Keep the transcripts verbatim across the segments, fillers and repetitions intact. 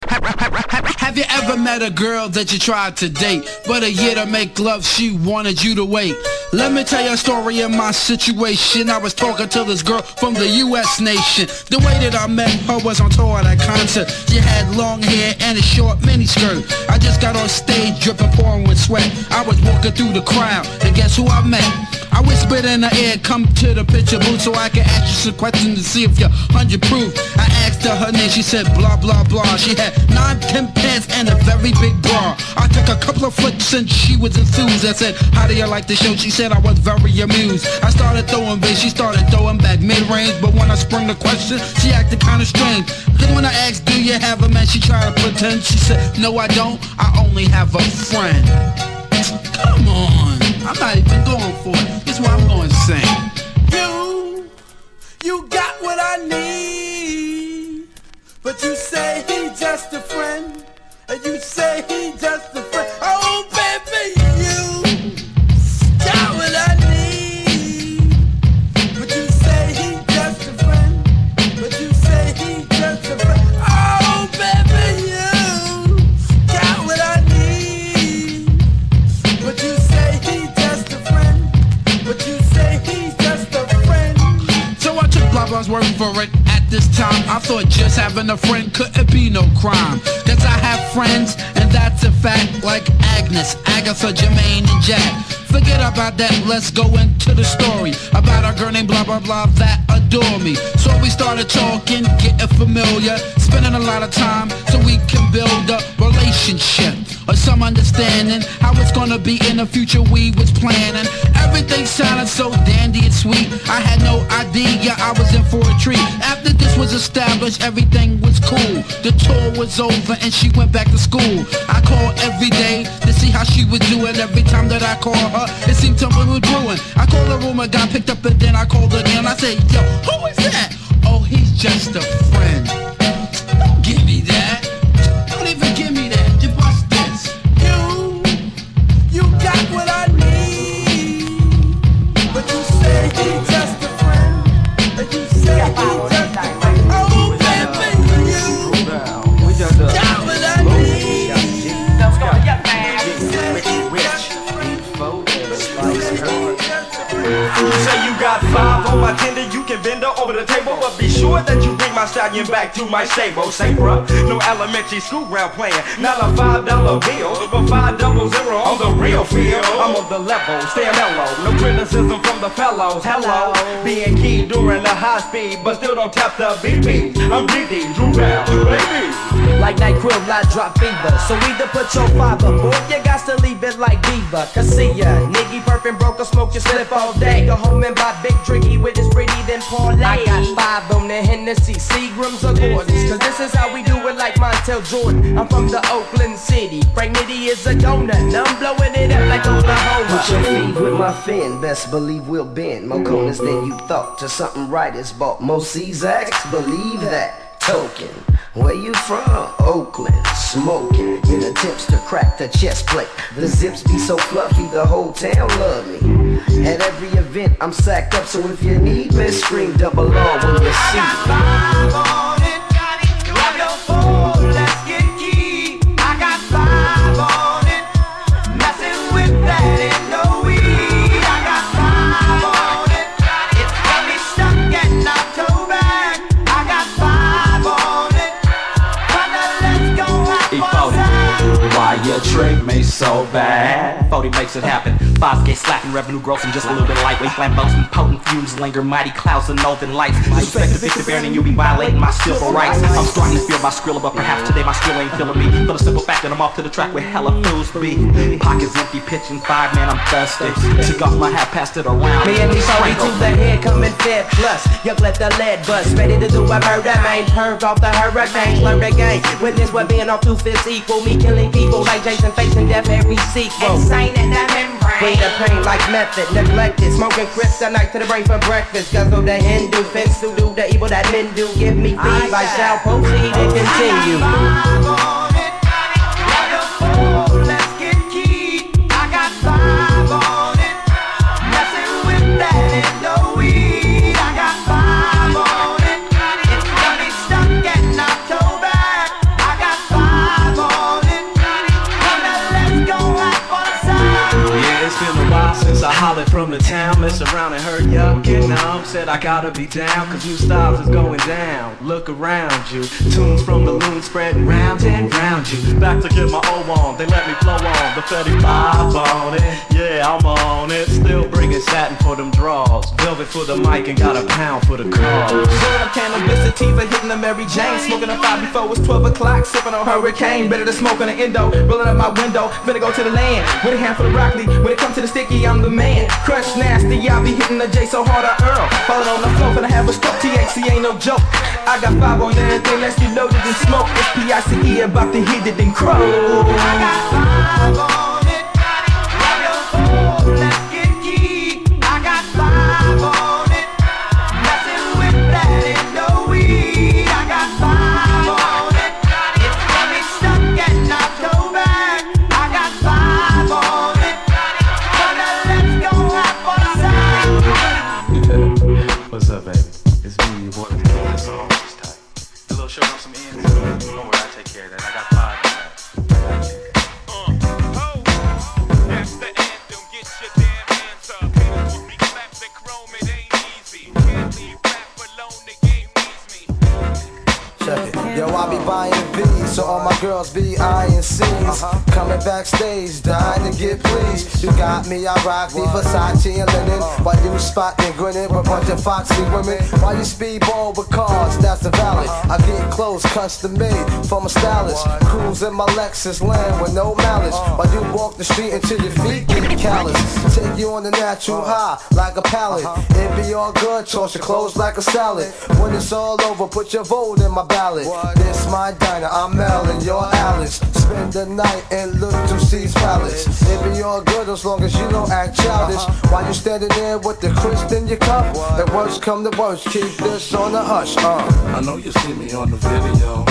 Have you ever met a girl that you tried to date, but a year to make love she wanted you to wait? Let me tell you a story of my situation. I was talking to this girl from the U S nation. The way that I met her was on tour at a concert. She had long hair and a short miniskirt. I just got on stage dripping, pouring with sweat. I was walking through the crowd, and guess who I met? I whispered in her ear, come to the picture booth so I can ask you some questions to see if you're hundred proof. I asked her her name, she said blah blah blah. She had nine, ten pants and a very big bra. I took a couple of flicks and she was enthused. I said, how do you like the show? She said I was very amused. I started throwing bass, she started throwing back mid-range. But when I sprung the question, she acted kinda strange. Then when I asked, do you have a man? She tried to pretend. She said, no I don't, I only have a friend. Come on, I'm not even going for it. This is what I'm going to sing. You, you got what I need, but you say he just a friend, and you say he just a friend. Oh baby, you got what I need, but you say he just a friend, but you say he just a friend. Oh baby, you got what I need, but you say he just a friend, but you say he's just a friend. So I took blah blah's word for it. At this time, I thought just having a friend couldn't be no crime. Cause I have friends, and that's a fact, like Agnes, Agatha, Jermaine, and Jack. Forget about that, let's go into the story about a girl named blah blah blah that adore me. So we started talking, getting familiar, spending a lot of time so we can build a relationship or some understanding how it's gonna be in the future. We was planning, everything sounded so dandy and sweet. I had no idea I was in for a treat. After this was established, everything was cool. The tour was over and she went back to school. I called every day to see how she was doing. Every time that I called her, it seemed something was brewing. I called the room, and got picked up, and then I called her again. I said, yo, who is that? Oh, he's just a friend. Don't give me that. Don't even give me that. You bust this. You, you got what I need, but you say he's just a friend, and you say he's just a friend. Oh, baby, you got what I need. Let's go, yeah, man. You say you got five on my tender, you can bend her over the table, but be sure that you bring my stallion back to my stable. Say bruh, no elementary school ground playing, not a five dollar bill, but five double zero on the real field. I'm on the level, stay mellow, no criticism from the fellows. Hello, being key during the high speed, but still don't tap the B P. I'm D D, Drew Down, baby. Like NyQuil, I drop fever. So either put your five up, or you got to leave it like Diva. Cause see ya, nigga perfect broke or smoke your slip all day. Go home and buy big drinky with his pretty then parlay. I got five on the Hennessy, Seagrams or Gordons. Cause this is how we do it like Montel Jordan. I'm from the Oakland City, Frank Nitty is a donut. Now I'm blowing it up like Oklahoma. Put your feet with my fin, best believe we'll bend. More corners than you thought, to something right is bought. Most Czaks, believe that. Token, where you from? Oakland, smoking in attempts to crack the chest plate. The zips be so fluffy, the whole town love me. At every event, I'm sacked up, so if you need me, scream double R when you see me. Your trick me so bad. forty makes it happen. five K slapping, revenue growth, and just a little bit of lightweight flambeaus and potent fumes linger, mighty clouds and northern lights. Disrespect the Victor Baron and you'll be violating my civil rights. I'm starting to feel my skrilla, but perhaps today my skill ain't feeling me. For the simple fact that I'm off to the track with hella fools be. Pockets empty, pitching five, man, I'm thirsty. Took off my hat, passed it around. Me and me sorry to the head, coming fed plus. Yuck, let the lead bust. Ready to do a murder, man. Purge off the hurricane, learn the game. Witness what being off two fifths equal. Me killing people like Jason facing death every sequel. Insane in the membrane. Bring the pain like method, neglected. Smoking crips at night to the brain for breakfast. Guzzle the Hindu, fence to do the evil that men do. Give me feed, I shall proceed and continue. Stuck getting October. I got five. Once I hollered from the town, messed around and heard y'all get numb. Said I gotta be down, cause new styles is going down. Look around you, tunes from the loon spreading round and round you. Back to get my O on, they let me flow on. The thirty-five on it, yeah, I'm on it. Still bringing satin for them draws, velvet for the mic and got a pound for the cause. Pulling up cannabis sativa, hitting the Mary Jane. Smoking a five before it's twelve o'clock, sipping on Hurricane. Better than smoke on the endo, rolling up my window. Finna go to the land, with a handful of broccoli. When it comes to the sticky, I'm the man. Crush nasty, I be hitting the J so hard I Earl. Falling on the floor, finna have a stroke. T H C ain't no joke. I got five on everything, let's get loaded and smoke. It's P I C E about to hit it and crow. I got five on it. Grab your phone, let's get geek. I got five on it. Messing with that ain't no weed. I got five on it. It's got me stuck and not go back. I got five on it. Gonna let's go have fun outside. What's up, baby? It's me, your boy. This song is tight. A little short on some ends. Don't worry, I take care of that. I got five on that. Uh, oh, that's the anthem. Get your damn hands up. Haters will be clapped and chrome. It ain't easy. Can't leave rap alone. The game needs me. Check it. Yo, I be buying V's, so all my girls be eyeing C's. Uh-huh. Coming backstage, dying to get pleased. You got me, I rock the Versace and linen. While you spotting, grinning with a bunch of foxy women. While you speedball with cars, that's the valley. I get clothes custom made from a stylist. Cruise in my Lexus land with no malice. While you walk the street until your feet get callous. Take you on the natural high like a pallet. It be all good, toss your clothes like a salad. When it's all over, put your vote in my ballot. This my diner, I'm Mel and you're Alice. Spend the night in Little C's Palace. It be all good as long as you don't act childish. While you standing there with the crisp in your cup. The worst come to worst, keep this on the hush. Uh. I know you see me on the video.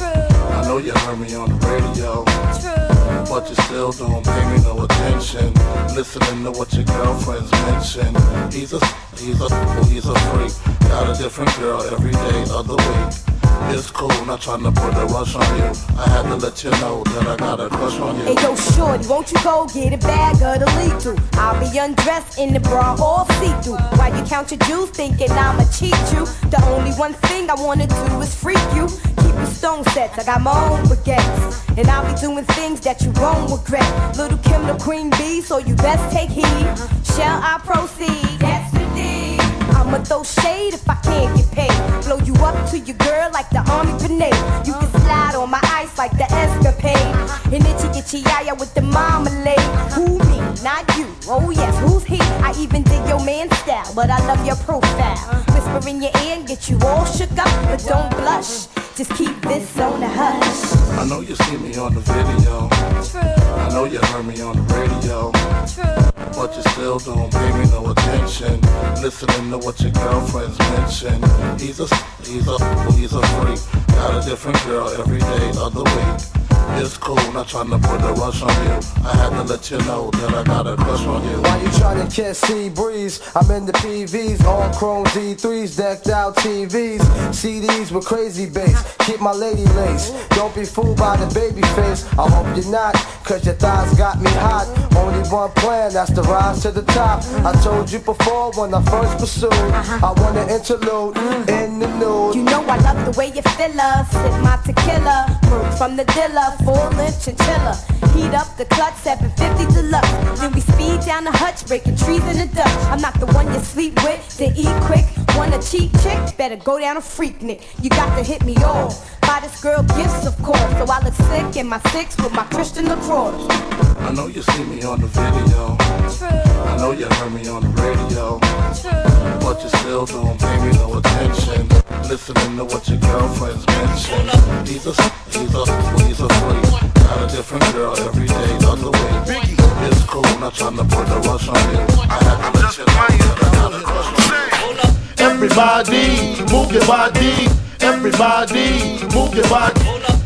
I know you heard me on the radio. But you still don't pay me no attention. Listening to what your girlfriends mention. He's a, he's a, he's a freak. Got a different girl every day of the week. It's cool, not trying to put a rush on you. I had to let you know that I got a crush on you. Hey yo, shorty, won't you go get a bag of the lethal? I'll be undressed in the bra all see-through. While you count your jewels, thinking I'ma cheat you. The only one thing I wanna do is freak you. Keep your stone sets, I got my own baguettes. And I'll be doing things that you won't regret. Little Kim the queen bee, so you best take heed. Shall I proceed? Yes indeed. I'ma throw shade if I can't get paid. Blow you up to your girl like the army grenade. You can slide on my ice like the escapade. And itchy itchy yaya with the marmalade. Who me? Not you. Oh yes, who's he? I even dig your man style, but I love your profile. Whisper in your ear and get you all shook up, but don't blush. Just keep this on the hush. I know you see me on the video. True. I know you heard me on the radio. True. But you still don't pay me no attention. Listening to what your girlfriends mention. He's a, he's a, he's a freak. Got a different girl every day of the week. It's cool, not trying to put a rush on you. I had to let you know that I got a crush on you. While you trying to catch sea breeze, I'm in the P Vs, all chrome D threes, decked out T Vs, C Ds with crazy bass. Keep my lady lace. Don't be fooled by the baby face. I hope you're not, cause your thighs got me hot. Only one plan, that's to rise to the top. I told you before when I first pursued, I want an interlude in the nude. You know I love the way you fill us. Sip my tequila, move from the dealer. Full length chinchilla. Heat up the clutch, seven fifty deluxe. Then we speed down the hutch, breaking trees in the Dutch. I'm not the one you sleep with, to eat quick. Want a cheap chick? Better go down a freak nick. You got to hit me off. Buy this girl gifts, of course. So I look sick in my six with my Christian LaCroix. I know you see me on the video. True. I know you heard me on the radio. True. But you still don't pay me no attention. Listening to what your girlfriends mention. He's a, he's a, he's a freak. Got a different girl every day of the week. It's cool, not trying to put a rush on you. I had to let you know that I got a crush on you. Everybody, move your body. Everybody, move your body.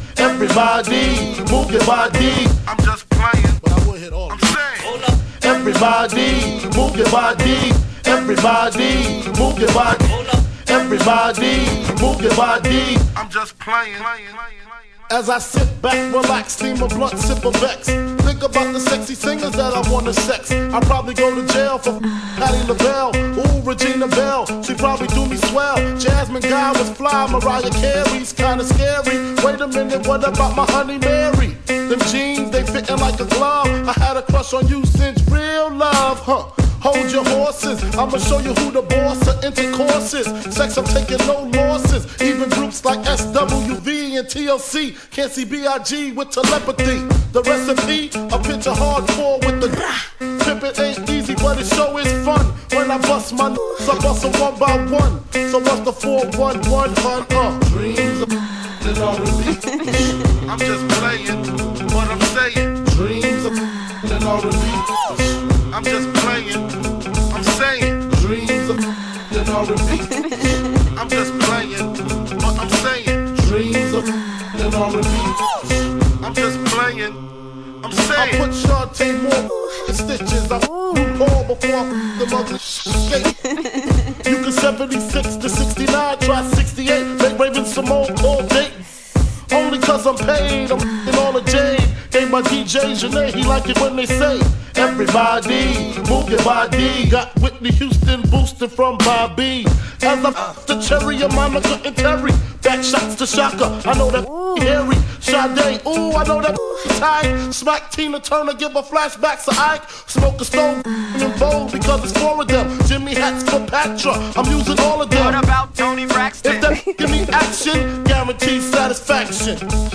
Everybody, move your body. I'm just playing, but I will hit all. I'm saying, everybody, move your body. Everybody, move your body. Everybody, move your body. I'm just playing. As I sit back, relax, steam a blunt, sip a Vex. Think about the sexy singers that I wanna sex. I'll probably go to jail for Patti LaBelle. Ooh, Regina Belle, she probably do me swell. Jasmine Guy was fly, Mariah Carey's kinda scary. Wait a minute, what about my honey Mary? Them jeans, they fitting like a glove. I had a crush on you since real love, huh? Hold your horses, I'ma show you who the boss of intercourse is. Sex, I'm taking no losses. Even groups like S W V and T L C can't see B I G with telepathy. The recipe, a picture hardcore with the pimpin' ain't easy, but it sure is fun. When I bust my nuts, I bust them one by one. So what's the four one one, hun? Uh, dreams of and R and B. I'm just playing what I'm saying. Dreams of and R and B. I'm just playing, I'm saying. Dreams of and R and B. I'm just playing what I'm saying. Dreams of and R and B. I'm just playing, I'm saying. I put Shantae more in stitches. I Paul before I the mother shake. You can seventy-six to sixty-nine, try sixty-eight. Make Raven Simone call date. Only cause I'm paid, I'm in all the jade. Gave my D J Janae, he like it when they say everybody, move your body. Got Whitney Houston boosted from Bobby. As I f*** the cherry of Monica and Terry. Back shots to Shaka, I know that Harry. Sade, ooh, I know that tight. Smack Tina Turner, give her flashbacks to Ike. Smoke a stove in bold because it's four of them. Jimmy hats for Patra, I'm using all of them. What about Tony Braxton? If that give me action, guaranteed satisfaction.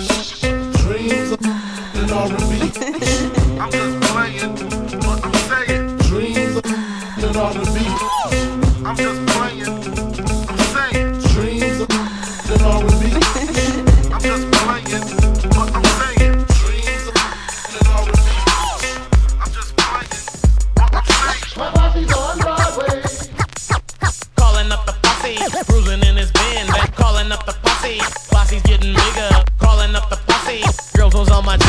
Dreams of and R and B. I'm just playing what I'm saying. Dreams of and R and B. I'm just playing, I'm saying. Dreams of and R and B. I'm just playing what I'm saying. Dreams of and R and B. I'm just playing what I'm saying. My posse's on Broadway. Calling up the posse, cruising in his Benz. Calling up the posse, posse's getting bigger. Calling up the posse, girls was on my dip.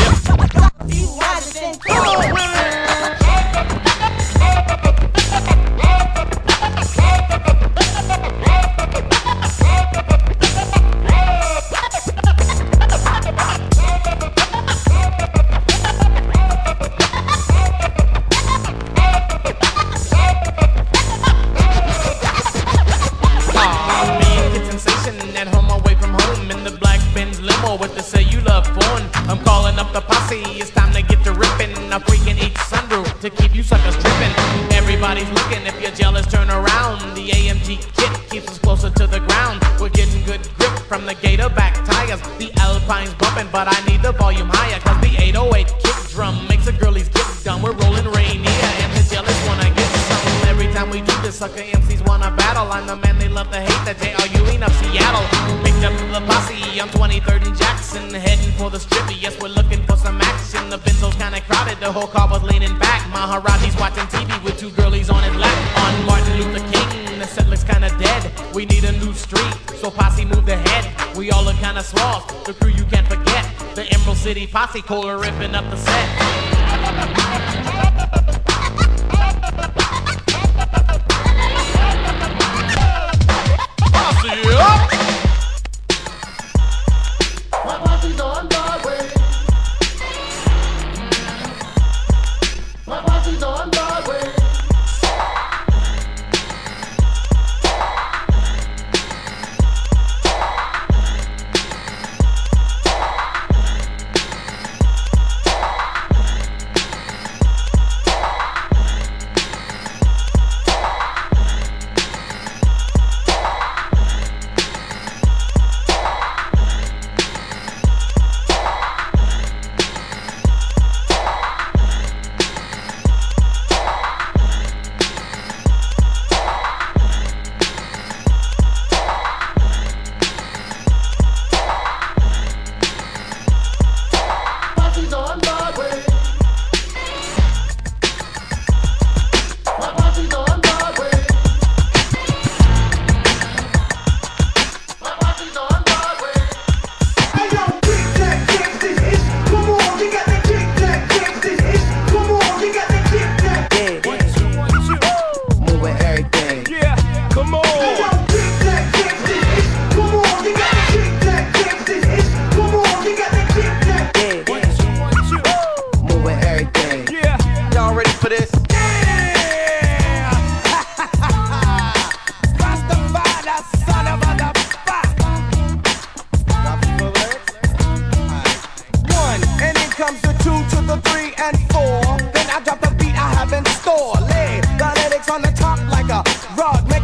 With the cellular phone, I'm calling up the posse. It's time to get to ripping. I'm freaking each sunroof to keep you suckers tripping. Everybody's looking. If you're jealous, turn around. The A M G kit keeps us closer to the ground. We're getting good grip from the gator back tires. The Alpine's bumping, but I need the volume higher. Cause the eight oh eight kick drum makes the girlies get done. We're rolling Rainier and the jealous wanna get some. Every time we do this, sucker M Cs wanna battle. I'm the man they love to hate, the J R U ain't of Seattle. Picked up the posse on twenty-third and Jackson, heading for the strip. Yes, we're looking for some action. The Benzo's kinda crowded, the whole car was leaning back. Maharaji's watching T V with two girlies on his lap. On Martin Luther King, the set looks kinda dead. We need a new street, so posse moved ahead. We all look kinda small, the crew you can't forget. The Emerald City Posse, Kohler ripping up the set. Posse up! My posse's on Broadway. My posse's on Broadway.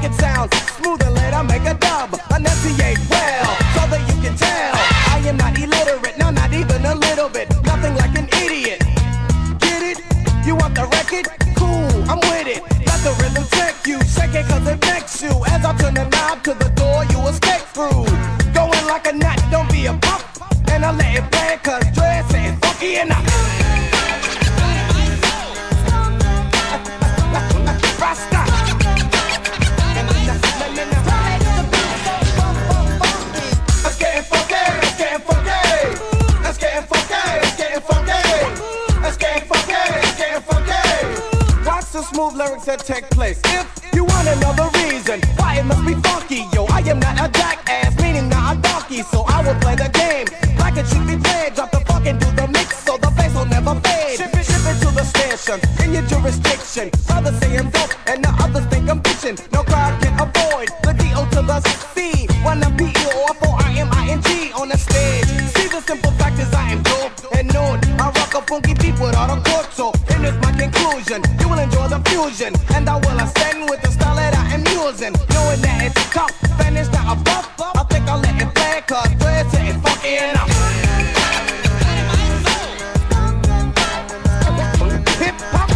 make it sound smooth and let I make a dub. Enunciate well, so that you can tell I am not illiterate, no, not even a little bit. Nothing like an idiot. Get it? You want the record? Cool, I'm with it. Let the rhythm take you, shake it cause it makes you. As I turn the knob to the door, you escape through. Going like a knot, don't be a pop. And I let it play cause Dre says funky enough. Rasta. Let's get funky, let's get funky. Let's get funky, let's get funky. Let's get funky, let's get funky. Watch the smooth lyrics that take place. If you want another reason why it must be funky, yo, I am not a jackass, meaning not a donkey, so I will play the game like it should be played. Drop the funk and do the mix so the bass will never fade. Ship it, ship it to the station in your jurisdiction. Others say I'm dope and the others think I'm bitchin'. No crowd can avoid the D O to the C. When I'm P E O F O I M I N G on the stage. See, the simple fact is I am dope and known. I rock a funky beat without a chord, so and it's my conclusion. You will enjoy the fusion, and I will ascend with the style that I am using. Knowing that it's tough, and it's not a bluff. I think I'll let it play, cause Dre said it's funky enough. Hip hop.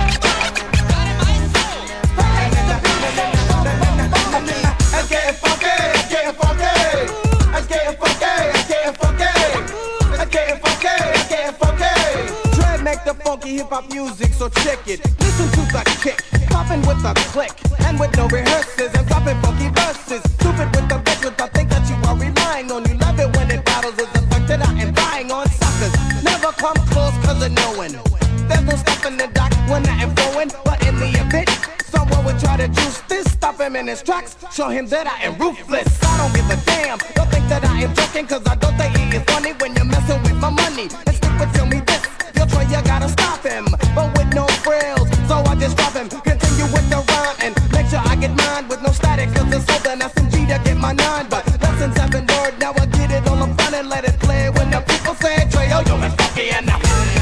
Let's get funky, let's get funky. Let's get funky, let's get funky. Let's get funky, let's get funky. Dre make the funky hip hop music, so check it. Listen to the kick, popping with a click, and with no rehearsals, and dropping funky verses. Stupid with the records, I think that you are relying on. You love it when it battles is the fact that I am dying on suckers. Never come close cause of knowing. There's no stopping the doc when I am flowing, but in the event someone would try to juice this, stop him in his tracks, show him that I am ruthless. I don't give a damn, don't think that I am joking, cause I don't think it is funny when you're messing with my money. And stick with tell me this, you'll try, you gotta stop him, but with no frills, so I just drop him. Continue with the rhyme and make sure I get mine with no static, cause it's older than S M G to get my nine. But lessons have been learned, now I get it all up front and let it play. When the people say, Dre, yo, yo, it's funky enough.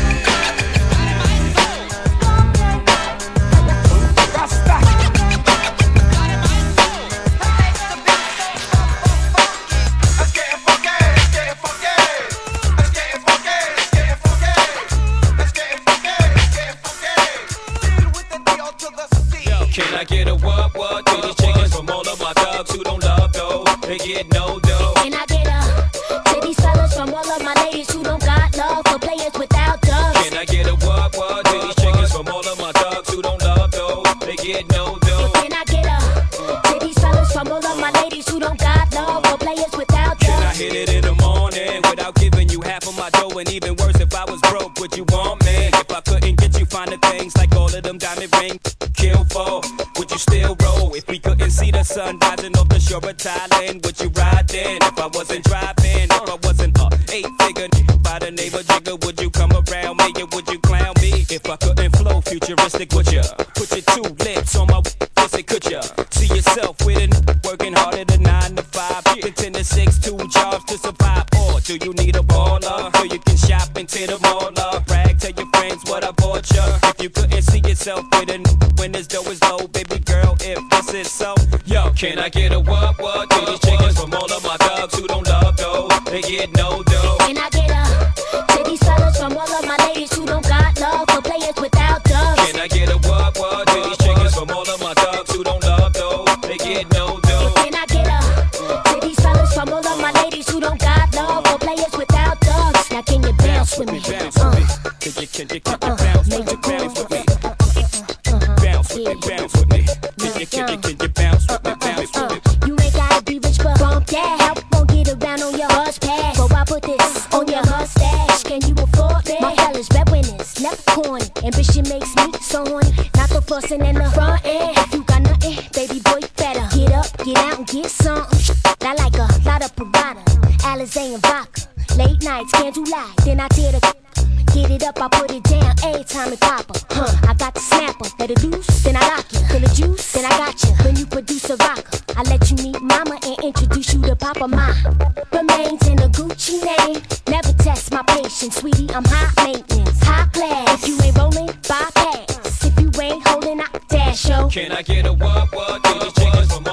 Can I get a what, what to these chickens from all of my dogs who don't love dough? They get no dough. Can I get a to these fellas from all of my ladies who don't got love for players without doves? Can I get a what, what to these chickens from all of my dogs who don't love dough? They get no dough. Can I get a to these fellas from all of my ladies who don't got love for players without doves? Can I hit it in the morning without giving you half of my dough? And even worse, if I was broke, would you want me? If I couldn't get you finer things like all of them diamond rings, kill for, would you still roll? If we couldn't see the sun rising off the shore of Thailand, would you ride then? If I wasn't driving, if I wasn't a eight-figure by the neighbor jigger, would you come around me and would you clown me? If I couldn't flow futuristic, would ya put your two lips on my pussy, could ya see yourself with a working harder than nine to five, yeah. ten to six, two jobs to survive? Or do you need a baller so you can shop into the mall? Brag, tell your friends what I bought ya. If you couldn't see yourself with a when this dough is low, baby girl, if this is so, yo, can I get a what, what to these chickens from all of my dogs who don't love dough? They get no dough. Can I get a to these fellas from all of my ladies who don't got love for players without doves? Can I get a what, what to these chickens from all of my dogs who don't love dough? They get no dough. Can I get a to these fellas from all of my ladies who don't got love for players without doves? Now can you bounce with me? Bounce with me. Can you, can you, can you bounce with me? Bounce with me. Bounce with me, bounce with me. Can you, can you, can you bounce with me, bounce with me? You ain't gotta be rich, but bump that. Help won't get around on your bus pass. So I put this on your mustache. Can you afford that? My fellas, red winners, never corny. Ambition makes me so horny. Not the fussing in the front end. If you got nothing, baby boy, better get up, get out, and get something. I like a lot of Parada, Alizé and vodka. Late nights, can't do lie. Then I tear the get it up, I put it down, every time it pop up. Huh, I got the snapper, let it loose, then I lock you. Feel the juice, then I got you. When you produce a rocker, I let you meet mama and introduce you to Papa Ma. Remains in a Gucci name, never test my patience, sweetie, I'm high maintenance, high class. If you ain't rolling, bypass. If you ain't holding, I dash, yo. Can I get a what, what, to these chickens from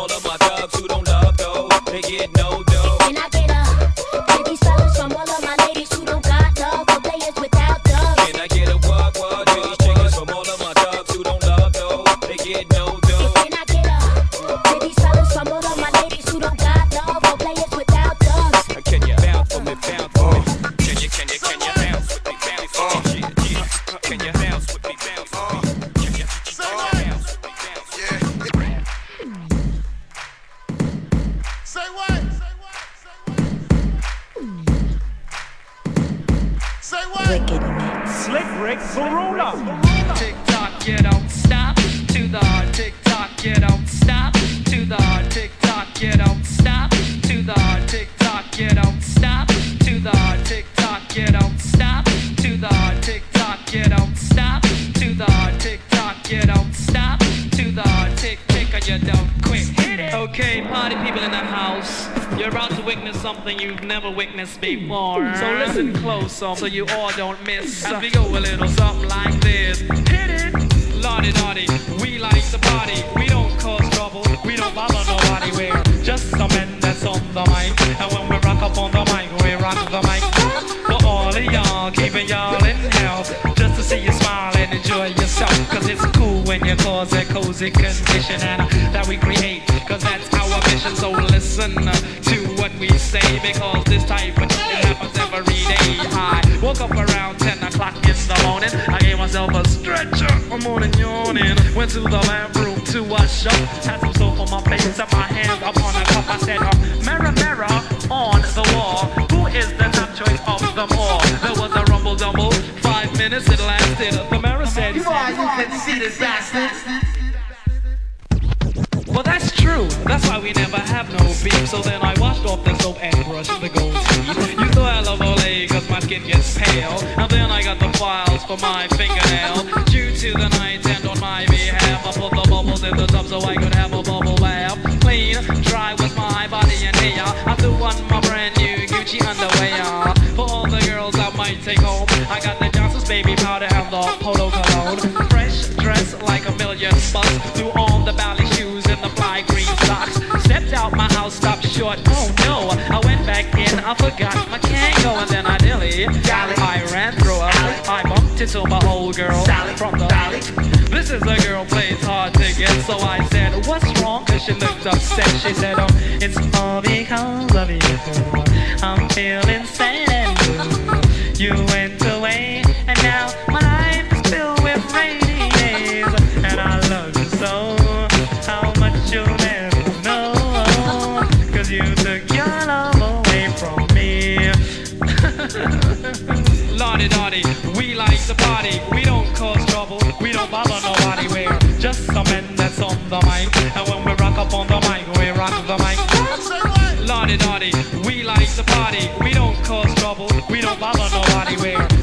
Wicked Mix. Slick Rick Varuna. Tick tock, you don't stop. To the hard tick tock, you don't stop. To the hard tick tock, you don't stop. To the hard tick tock, you don't stop. To the hard tick tock, you don't stop. To the hard tick tock, you don't stop. To the hard tick tock, you don't stop. To the hard tick tick, or you don't quit. Hit it. Okay, party people in the house, you're about to witness something you've never witnessed before. So listen close, so you all don't miss. As we go a little something like this. Hit it. Lottie Dottie, we like to party. We don't cause trouble, we don't bother nobody. We're just some men that's on the mic. And when we rock up on the mic, we rock the mic. For all of y'all, keeping y'all in health, just to see you smile and enjoy yourself. Cause it's cool when you cause a cozy condition and uh, that we create, cause that's our mission. So listen uh, to what we say, because this type of thing happens every day. I woke up around ten o'clock in the morning. I gave myself a stretcher, I'm morning yawning. Went to the bathroom to wash up, had some soap on my face and my hands up on a cup. I said, uh, mirror, mirror on the wall, who is the top choice of them all? There was a rumble dumble, five minutes it lasted. The mirror said, you are, you can see this bastard. Well, that's true. That's why we never have no beef. So then I washed off the soap and brushed the gold teeth. You thought I love Olay cause my skin gets pale. And then I got the files for my fingernail. Due to the night and on my behalf, I put the bubbles in the tub so I could have a bubble bath. Clean, dry was my body and hair. I threw on my brand new Gucci underwear. For all the girls I might take home, I got the Johnson's baby powder and the Polo cologne. Fresh dress like a million bucks. Threw on the ballet shoes and the fly green socks. Stepped out my house, stopped short. Oh no, I went back in, I forgot my Kango, and then I dilly. I ran through her. I bumped into my old girl from the valley. This is a girl plays hard to get, so I said, what's wrong? Cause she looked upset. She said, oh, it's all because of you. I'm feeling sad and blue. You went away, and now my life is filled with rainy days. And I love you so, how much you'll never know. Cause you took your love away from me. Lottie Dottie, we like to party. We don't cause trouble, we don't bother nobody. We're just some men that's on the mic. And when we rock up on the mic, we rock the mic. Lottie Dottie, we like to party. We don't cause trouble, we don't bother nobody. We're